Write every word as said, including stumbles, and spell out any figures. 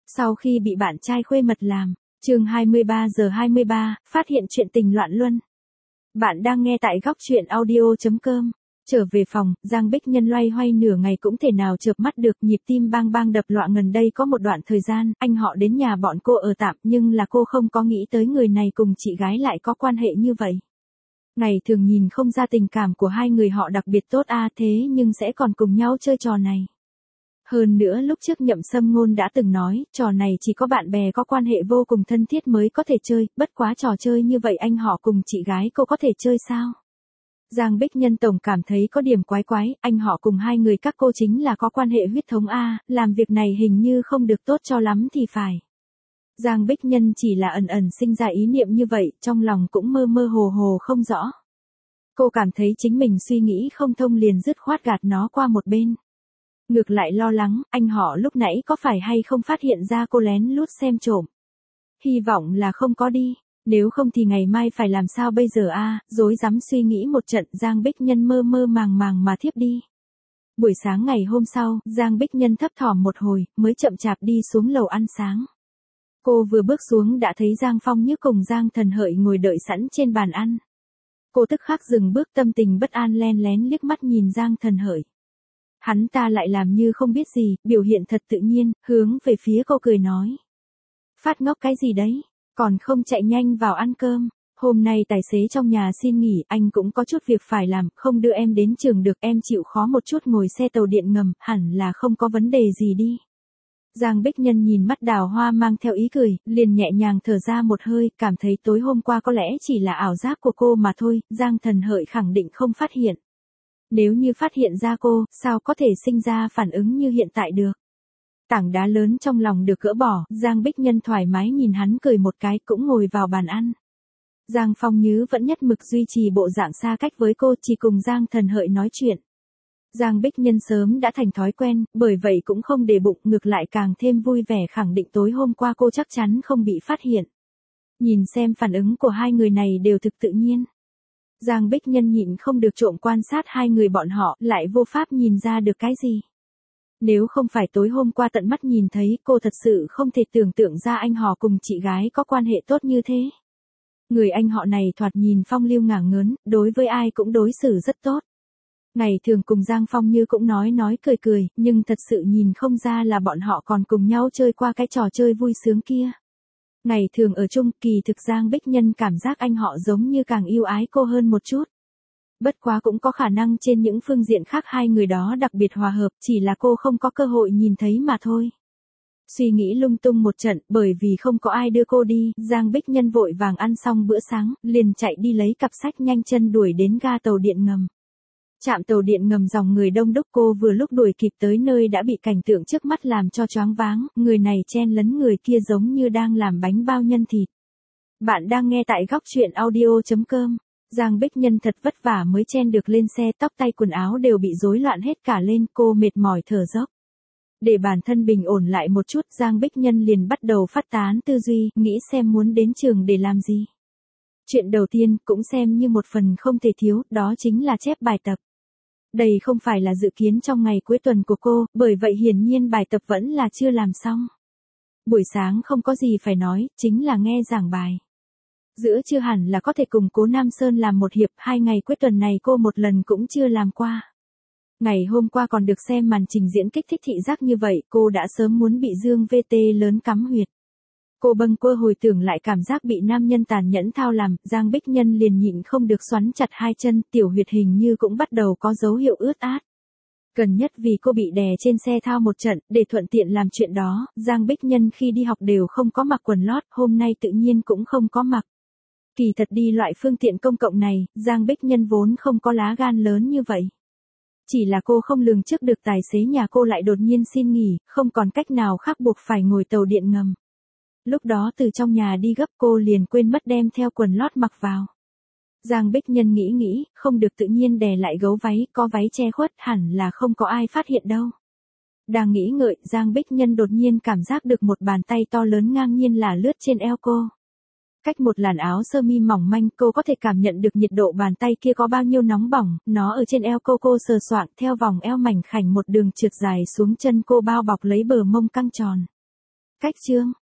Sau khi bị bạn trai khuê mật làm, chương hai mươi ba giờ hai mươi ba, phát hiện chuyện tình loạn luân. Bạn đang nghe tại góc truyện audio chấm com. Trở về phòng, Giang Bích Nhân loay hoay nửa ngày cũng thể nào chợp mắt được, nhịp tim bang bang đập loạn. Gần đây có một đoạn thời gian, anh họ đến nhà bọn cô ở tạm, nhưng là cô không có nghĩ tới người này cùng chị gái lại có quan hệ như vậy. Ngày thường nhìn không ra tình cảm của hai người họ đặc biệt tốt a thế nhưng sẽ còn cùng nhau chơi trò này. Hơn nữa lúc trước Nhậm Sâm Ngôn đã từng nói, trò này chỉ có bạn bè có quan hệ vô cùng thân thiết mới có thể chơi, bất quá trò chơi như vậy anh họ cùng chị gái cô có thể chơi sao? Giang Bích Nhân tổng cảm thấy có điểm quái quái, anh họ cùng hai người các cô chính là có quan hệ huyết thống a, làm việc này hình như không được tốt cho lắm thì phải. Giang Bích Nhân chỉ là ẩn ẩn sinh ra ý niệm như vậy, trong lòng cũng mơ mơ hồ hồ không rõ. Cô cảm thấy chính mình suy nghĩ không thông liền dứt khoát gạt nó qua một bên. Ngược lại lo lắng, anh họ lúc nãy có phải hay không phát hiện ra cô lén lút xem trộm. Hy vọng là không có đi, nếu không thì ngày mai phải làm sao bây giờ a, rối rắm suy nghĩ một trận, Giang Bích Nhân mơ mơ màng màng mà thiếp đi. Buổi sáng ngày hôm sau, Giang Bích Nhân thấp thỏm một hồi, mới chậm chạp đi xuống lầu ăn sáng. Cô vừa bước xuống đã thấy Giang Phong Như cùng Giang Thần Hợi ngồi đợi sẵn trên bàn ăn. Cô tức khắc dừng bước, tâm tình bất an len lén liếc mắt nhìn Giang Thần Hợi. Hắn ta lại làm như không biết gì, biểu hiện thật tự nhiên, hướng về phía cô cười nói. Phát ngốc cái gì đấy, còn không chạy nhanh vào ăn cơm, hôm nay tài xế trong nhà xin nghỉ, anh cũng có chút việc phải làm, không đưa em đến trường được, em chịu khó một chút ngồi xe tàu điện ngầm, hẳn là không có vấn đề gì đi. Giang Bích Nhân nhìn mắt Đào Hoa mang theo ý cười, liền nhẹ nhàng thở ra một hơi, cảm thấy tối hôm qua có lẽ chỉ là ảo giác của cô mà thôi, Giang Thần Hợi khẳng định không phát hiện. Nếu như phát hiện ra cô, sao có thể sinh ra phản ứng như hiện tại được. Tảng đá lớn trong lòng được gỡ bỏ, Giang Bích Nhân thoải mái nhìn hắn cười một cái cũng ngồi vào bàn ăn. Giang Phong Như vẫn nhất mực duy trì bộ dạng xa cách với cô, chỉ cùng Giang Thần Hợi nói chuyện. Giang Bích Nhân sớm đã thành thói quen, bởi vậy cũng không để bụng, ngược lại càng thêm vui vẻ khẳng định tối hôm qua cô chắc chắn không bị phát hiện. Nhìn xem phản ứng của hai người này đều thực tự nhiên. Giang Bích Nhân nhịn không được trộm quan sát hai người bọn họ, lại vô pháp nhìn ra được cái gì. Nếu không phải tối hôm qua tận mắt nhìn thấy, cô thật sự không thể tưởng tượng ra anh họ cùng chị gái có quan hệ tốt như thế. Người anh họ này thoạt nhìn phong lưu ngả ngớn, đối với ai cũng đối xử rất tốt. Ngày thường cùng Giang Phong Như cũng nói nói cười cười, nhưng thật sự nhìn không ra là bọn họ còn cùng nhau chơi qua cái trò chơi vui sướng kia. Ngày thường ở chung, kỳ thực Giang Bích Nhân cảm giác anh họ giống như càng yêu ái cô hơn một chút. Bất quá cũng có khả năng trên những phương diện khác hai người đó đặc biệt hòa hợp, chỉ là cô không có cơ hội nhìn thấy mà thôi. Suy nghĩ lung tung một trận, bởi vì không có ai đưa cô đi, Giang Bích Nhân vội vàng ăn xong bữa sáng, liền chạy đi lấy cặp sách nhanh chân đuổi đến ga tàu điện ngầm. Trạm tàu điện ngầm dòng người đông đúc, cô vừa lúc đuổi kịp tới nơi đã bị cảnh tượng trước mắt làm cho choáng váng, người này chen lấn người kia giống như đang làm bánh bao nhân thịt. Bạn đang nghe tại góc truyện audio chấm com. Giang Bích Nhân thật vất vả mới chen được lên xe, tóc tay quần áo đều bị rối loạn hết cả lên, cô mệt mỏi thở dốc. Để bản thân bình ổn lại một chút, Giang Bích Nhân liền bắt đầu phát tán tư duy, nghĩ xem muốn đến trường để làm gì. Chuyện đầu tiên, cũng xem như một phần không thể thiếu, đó chính là chép bài tập. Đây không phải là dự kiến trong ngày cuối tuần của cô, bởi vậy hiển nhiên bài tập vẫn là chưa làm xong. Buổi sáng không có gì phải nói, chính là nghe giảng bài. Giữa trưa hẳn là có thể cùng Cố Nam Sơn làm một hiệp, hai ngày cuối tuần này cô một lần cũng chưa làm qua. Ngày hôm qua còn được xem màn trình diễn kích thích thị giác như vậy, cô đã sớm muốn bị Dương vê tê lớn cắm huyệt. Cô bâng quơ hồi tưởng lại cảm giác bị nam nhân tàn nhẫn thao làm, Giang Bích Nhân liền nhịn không được xoắn chặt hai chân, tiểu huyệt hình như cũng bắt đầu có dấu hiệu ướt át. Gần nhất vì cô bị đè trên xe thao một trận, để thuận tiện làm chuyện đó, Giang Bích Nhân khi đi học đều không có mặc quần lót, hôm nay tự nhiên cũng không có mặc. Kỳ thật đi loại phương tiện công cộng này, Giang Bích Nhân vốn không có lá gan lớn như vậy. Chỉ là cô không lường trước được tài xế nhà cô lại đột nhiên xin nghỉ, không còn cách nào khác buộc phải ngồi tàu điện ngầm. Lúc đó từ trong nhà đi gấp cô liền quên mất đem theo quần lót mặc vào. Giang Bích Nhân nghĩ nghĩ, không được tự nhiên đè lại gấu váy, có váy che khuất hẳn là không có ai phát hiện đâu. Đang nghĩ ngợi, Giang Bích Nhân đột nhiên cảm giác được một bàn tay to lớn ngang nhiên là lướt trên eo cô. Cách một làn áo sơ mi mỏng manh, cô có thể cảm nhận được nhiệt độ bàn tay kia có bao nhiêu nóng bỏng, nó ở trên eo cô, cô sờ soạng theo vòng eo mảnh khảnh một đường trượt dài xuống chân cô bao bọc lấy bờ mông căng tròn. Cách chương